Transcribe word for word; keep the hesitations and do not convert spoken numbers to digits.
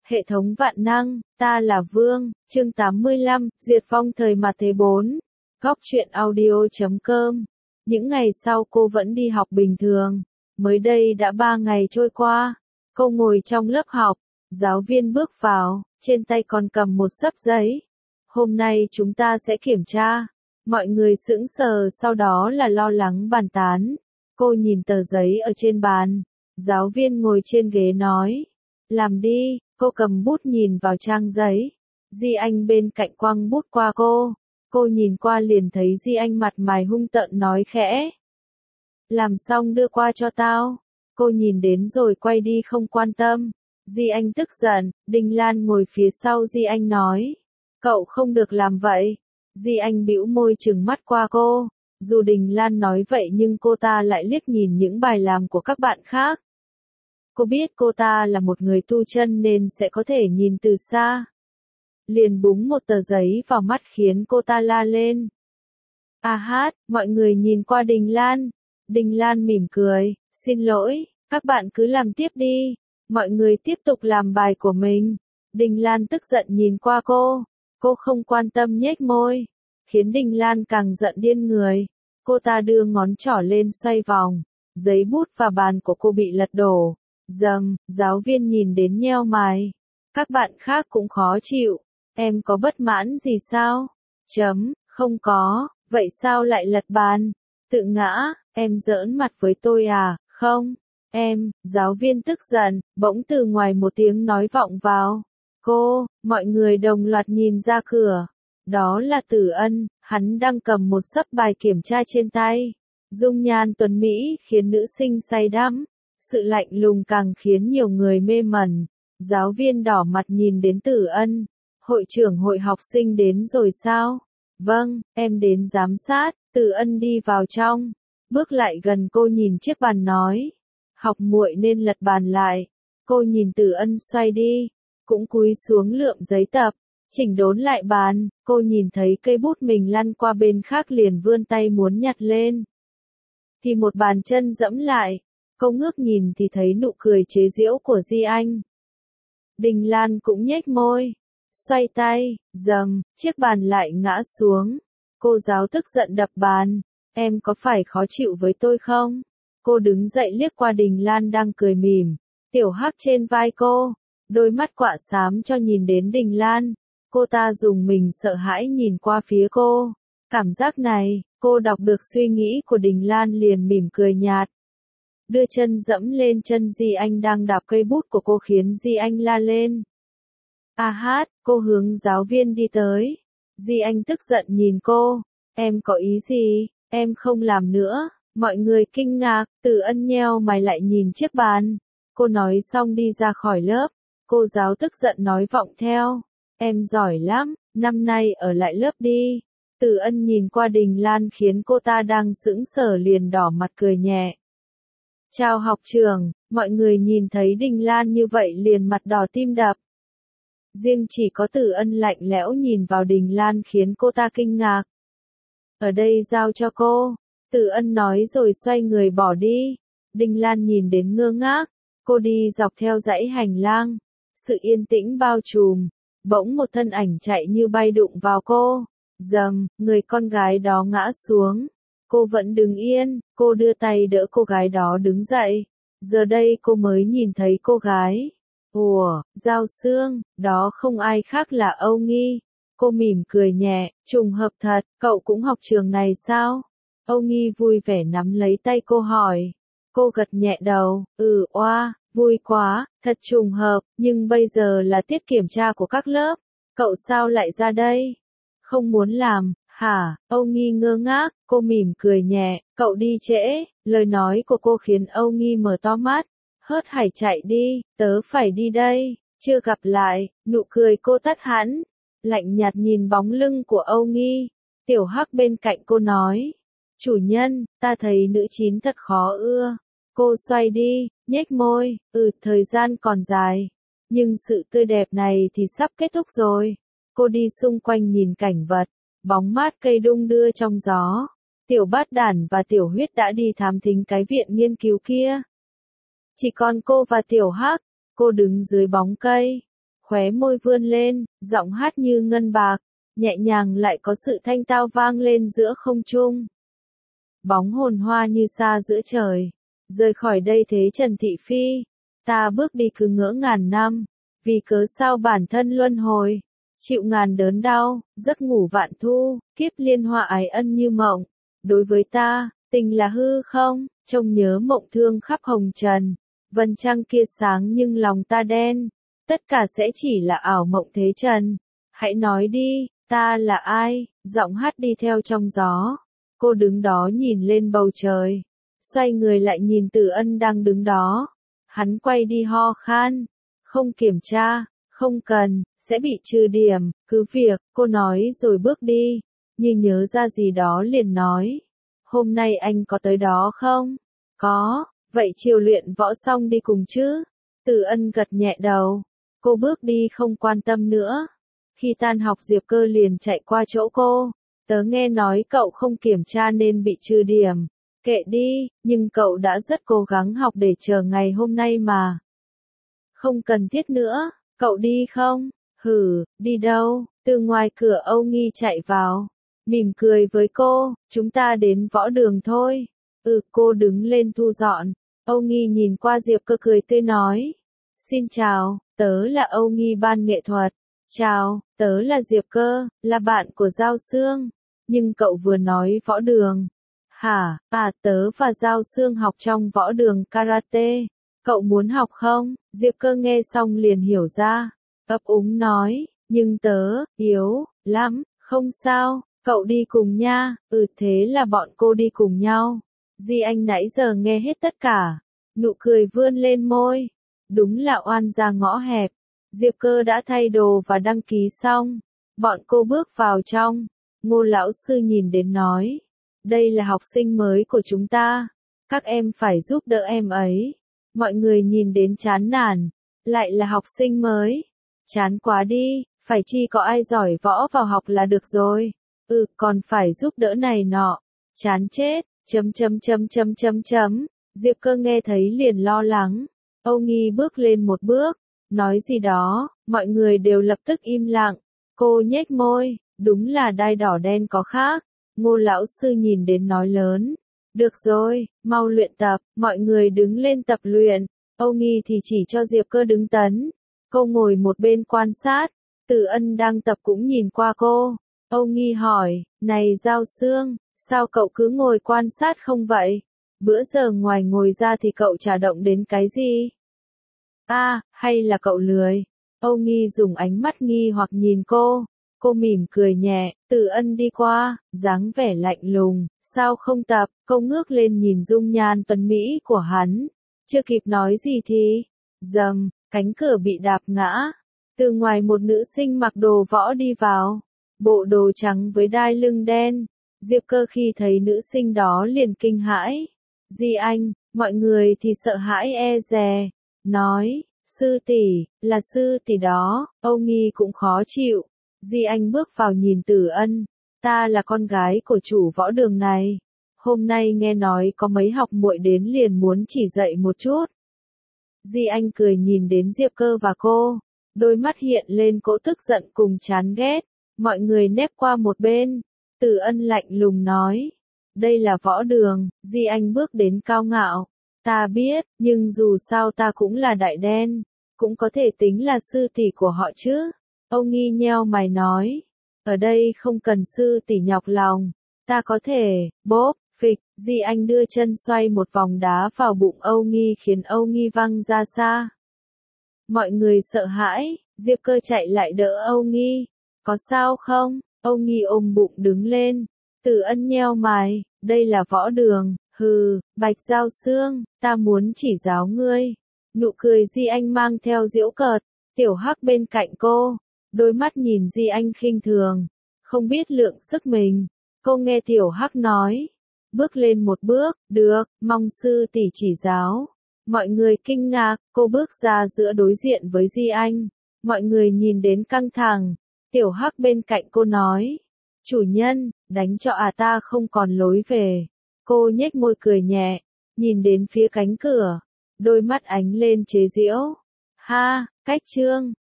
Hệ thống vạn năng, ta là Vương, chương tám mươi lăm, diệt vong thời mặt thế bốn. Góc truyện audio chấm com. Những ngày sau cô vẫn đi học bình thường. Mới đây đã ba ngày trôi qua. Cô ngồi trong lớp học. Giáo viên bước vào, trên tay còn cầm một xấp giấy. Hôm nay chúng ta sẽ kiểm tra. Mọi người sững sờ, sau đó là lo lắng bàn tán. Cô nhìn tờ giấy ở trên bàn. Giáo viên ngồi trên ghế nói. Làm đi. Cô cầm bút nhìn vào trang giấy. Di Anh bên cạnh quăng bút qua cô. Cô nhìn qua liền thấy Di Anh mặt mày hung tợn nói khẽ. Làm xong đưa qua cho tao. Cô nhìn đến rồi quay đi không quan tâm. Di Anh tức giận, Đình Lan ngồi phía sau Di Anh nói. Cậu không được làm vậy. Di Anh bĩu môi trừng mắt qua cô. Dù Đình Lan nói vậy nhưng cô ta lại liếc nhìn những bài làm của các bạn khác. Cô biết cô ta là một người tu chân nên sẽ có thể nhìn từ xa. Liền búng một tờ giấy vào mắt khiến cô ta la lên. À hát, mọi người nhìn qua Đình Lan. Đình Lan mỉm cười, xin lỗi, các bạn cứ làm tiếp đi. Mọi người tiếp tục làm bài của mình. Đình Lan tức giận nhìn qua cô. Cô không quan tâm nhếch môi. Khiến Đình Lan càng giận điên người. Cô ta đưa ngón trỏ lên xoay vòng. Giấy bút và bàn của cô bị lật đổ. Dầm, giáo viên nhìn đến nheo mày. Các bạn khác cũng khó chịu. Em có bất mãn gì sao? Chấm, không có, vậy sao lại lật bàn? Tự ngã, em giỡn mặt với tôi à? Không, em, giáo viên tức giận, bỗng từ ngoài một tiếng nói vọng vào. Cô, mọi người đồng loạt nhìn ra cửa. Đó là Tử Ân, hắn đang cầm một xấp bài kiểm tra trên tay. Dung nhan tuấn Mỹ khiến nữ sinh say đắm. Sự lạnh lùng càng khiến nhiều người mê mẩn. Giáo viên đỏ mặt nhìn đến Tử Ân. Hội trưởng hội học sinh đến rồi sao? Vâng, em đến giám sát. Tử Ân đi vào trong. Bước lại gần cô nhìn chiếc bàn nói. Học muội nên lật bàn lại. Cô nhìn Tử Ân xoay đi. Cũng cúi xuống lượm giấy tập. Chỉnh đốn lại bàn. Cô nhìn thấy cây bút mình lăn qua bên khác liền vươn tay muốn nhặt lên. Thì một bàn chân dẫm lại. Cô ngước nhìn thì thấy nụ cười chế giễu của Di Anh. Đình Lan cũng nhếch môi. Xoay tay, dầm, chiếc bàn lại ngã xuống. Cô giáo tức giận đập bàn. Em có phải khó chịu với tôi không? Cô đứng dậy liếc qua Đình Lan đang cười mỉm. Tiểu Hắc trên vai cô. Đôi mắt quạ xám cho nhìn đến Đình Lan. Cô ta dùng mình sợ hãi nhìn qua phía cô. Cảm giác này, cô đọc được suy nghĩ của Đình Lan liền mỉm cười nhạt. Đưa chân dẫm lên chân Di Anh đang đạp cây bút của cô khiến Di Anh la lên. À hát, cô hướng giáo viên đi tới. Di Anh tức giận nhìn cô. Em có ý gì? Em không làm nữa. Mọi người kinh ngạc, Tử Ân nheo mày lại nhìn chiếc bàn. Cô nói xong đi ra khỏi lớp. Cô giáo tức giận nói vọng theo. Em giỏi lắm, năm nay ở lại lớp đi. Tử Ân nhìn qua Đình Lan khiến cô ta đang sững sờ liền đỏ mặt cười nhẹ. Chào học trưởng, mọi người nhìn thấy Đình Lan như vậy liền mặt đỏ tim đập. Riêng chỉ có Tử Ân lạnh lẽo nhìn vào Đình Lan khiến cô ta kinh ngạc. Ở đây giao cho cô. Tử Ân nói rồi xoay người bỏ đi. Đình Lan nhìn đến ngơ ngác. Cô đi dọc theo dãy hành lang. Sự yên tĩnh bao trùm. Bỗng một thân ảnh chạy như bay đụng vào cô. Dầm, người con gái đó ngã xuống. Cô vẫn đứng yên, cô đưa tay đỡ cô gái đó đứng dậy. Giờ đây cô mới nhìn thấy cô gái. Ủa, Giao Sương, đó không ai khác là Âu Nghi. Cô mỉm cười nhẹ, trùng hợp thật, cậu cũng học trường này sao? Âu Nghi vui vẻ nắm lấy tay cô hỏi. Cô gật nhẹ đầu, ừ oa, vui quá, thật trùng hợp, nhưng bây giờ là tiết kiểm tra của các lớp. Cậu sao lại ra đây? Không muốn làm. Hả, Âu Nghi ngơ ngác, cô mỉm cười nhẹ, cậu đi trễ, lời nói của cô khiến Âu Nghi mở to mắt, hớt hải chạy đi, tớ phải đi đây, chưa gặp lại, nụ cười cô tắt hẳn, lạnh nhạt nhìn bóng lưng của Âu Nghi, Tiểu Hắc bên cạnh cô nói, chủ nhân, ta thấy nữ chín thật khó ưa, cô xoay đi, nhếch môi, ừ, thời gian còn dài, nhưng sự tươi đẹp này thì sắp kết thúc rồi, cô đi xung quanh nhìn cảnh vật. Bóng mát cây đung đưa trong gió. Tiểu Bát Đản và Tiểu Huyết đã đi thám thính cái viện nghiên cứu kia. Chỉ còn cô và Tiểu Hắc. Cô đứng dưới bóng cây. khóe môi vươn lên, giọng hát như ngân bạc, nhẹ nhàng lại có sự thanh tao vang lên giữa không trung. Bóng hồn hoa như xa giữa trời, rời khỏi đây thế Trần Thị Phi, ta bước đi cứ ngỡ ngàn năm, vì cớ sao bản thân luân hồi, chịu ngàn đớn đau, giấc ngủ vạn thu, kiếp liên hoa ái ân như mộng, đối với ta, tình là hư không, trông nhớ mộng thương khắp hồng trần, vầng trăng kia sáng nhưng lòng ta đen, tất cả sẽ chỉ là ảo mộng thế trần, hãy nói đi, ta là ai, giọng hát đi theo trong gió. Cô đứng đó nhìn lên bầu trời, xoay người lại nhìn Tử Ân đang đứng đó. Hắn quay đi ho khan, không kiểm tra, không cần, sẽ bị trừ điểm, cứ việc, cô nói rồi bước đi, như nhớ ra gì đó liền nói. Hôm nay anh có tới đó không? Có, vậy chiều luyện võ xong đi cùng chứ? Tử Ân gật nhẹ đầu, cô bước đi không quan tâm nữa. Khi tan học Diệp Cơ liền chạy qua chỗ cô. Tớ nghe nói cậu không kiểm tra nên bị trừ điểm. Kệ đi, nhưng cậu đã rất cố gắng học để chờ ngày hôm nay mà. Không cần thiết nữa, cậu đi không? Hử, đi đâu? Từ ngoài cửa Âu Nghi chạy vào, mỉm cười với cô, chúng ta đến võ đường thôi. Ừ, cô đứng lên thu dọn. Âu Nghi nhìn qua Diệp Cơ cười tươi nói. Xin chào, tớ là Âu Nghi ban nghệ thuật. Chào, tớ là Diệp Cơ, là bạn của Giao Sương. Nhưng cậu vừa nói võ đường. Hả, à tớ và Giao Sương học trong võ đường karate. Cậu muốn học không? Diệp Cơ nghe xong liền hiểu ra. Ấp úng nói, nhưng tớ, yếu, lắm, không sao, cậu đi cùng nha. Ừ thế là bọn cô đi cùng nhau. Di Anh nãy giờ nghe hết tất cả. Nụ cười vươn lên môi. Đúng là oan gia ngõ hẹp. Diệp Cơ đã thay đồ và đăng ký xong. Bọn cô bước vào trong. Ngô lão sư nhìn đến nói. Đây là học sinh mới của chúng ta. Các em phải giúp đỡ em ấy. Mọi người nhìn đến chán nản. Lại là học sinh mới. Chán quá đi, phải chi có ai giỏi võ vào học là được rồi. Ừ, còn phải giúp đỡ này nọ. Chán chết, chấm chấm chấm chấm chấm chấm. Diệp Cơ nghe thấy liền lo lắng. Âu Nghi bước lên một bước, nói gì đó, mọi người đều lập tức im lặng. Cô nhếch môi, đúng là đai đỏ đen có khác. Ngô lão sư nhìn đến nói lớn. Được rồi, mau luyện tập, mọi người đứng lên tập luyện. Âu Nghi thì chỉ cho Diệp Cơ đứng tấn. Cô ngồi một bên quan sát. Tử Ân đang tập cũng nhìn qua cô. Âu Nghi hỏi, này Giao Sương, sao cậu cứ ngồi quan sát không vậy? Bữa giờ ngoài ngồi ra thì cậu chả động đến cái gì? À, hay là cậu lười? Âu Nghi dùng ánh mắt nghi hoặc nhìn cô. Cô mỉm cười nhẹ, Tử Ân đi qua, dáng vẻ lạnh lùng, sao không tập? Cô ngước lên nhìn dung nhan tuấn mỹ của hắn. Chưa kịp nói gì thì, dầm, cánh cửa bị đạp ngã. Từ ngoài một nữ sinh mặc đồ võ đi vào. Bộ đồ trắng với đai lưng đen. Diệp Cơ khi thấy nữ sinh đó liền kinh hãi. Di Anh, mọi người thì sợ hãi e dè. Nói, sư tỷ, là sư tỷ đó. Âu Nghi cũng khó chịu. Di Anh bước vào nhìn Tử Ân. Ta là con gái của chủ võ đường này. Hôm nay nghe nói có mấy học muội đến liền muốn chỉ dạy một chút. Di Anh cười nhìn đến Diệp Cơ và cô. Đôi mắt hiện lên cỗ tức giận cùng chán ghét. Mọi người nép qua một bên. Tử Ân lạnh lùng nói. Đây là võ đường. Di Anh bước đến cao ngạo. Ta biết, nhưng dù sao ta cũng là đại đen. Cũng có thể tính là sư tỷ của họ chứ. Âu Nghi nheo mày nói. Ở đây không cần sư tỷ nhọc lòng. Ta có thể, bốp, phịch. Di Anh đưa chân xoay một vòng đá vào bụng Âu Nghi khiến Âu Nghi văng ra xa. Mọi người sợ hãi. Diệp Cơ chạy lại đỡ Âu Nghi. Có sao không? Âu Nghi ôm bụng đứng lên. Tử Ân nheo mày. Đây là võ đường. Hừ, Bạch Giao Sương, ta muốn chỉ giáo ngươi. Nụ cười Di Anh mang theo giễu cợt. Tiểu Hắc bên cạnh cô. Đôi mắt nhìn Di Anh khinh thường. Không biết lượng sức mình. Cô nghe Tiểu Hắc nói. Bước lên một bước, được, mong sư tỷ chỉ giáo. Mọi người kinh ngạc, cô bước ra giữa đối diện với Di Anh. Mọi người nhìn đến căng thẳng. Tiểu Hắc bên cạnh cô nói. Chủ nhân, đánh cho à ta không còn lối về. Cô nhếch môi cười nhẹ, nhìn đến phía cánh cửa. Đôi mắt ánh lên chế giễu. Ha, cách trương,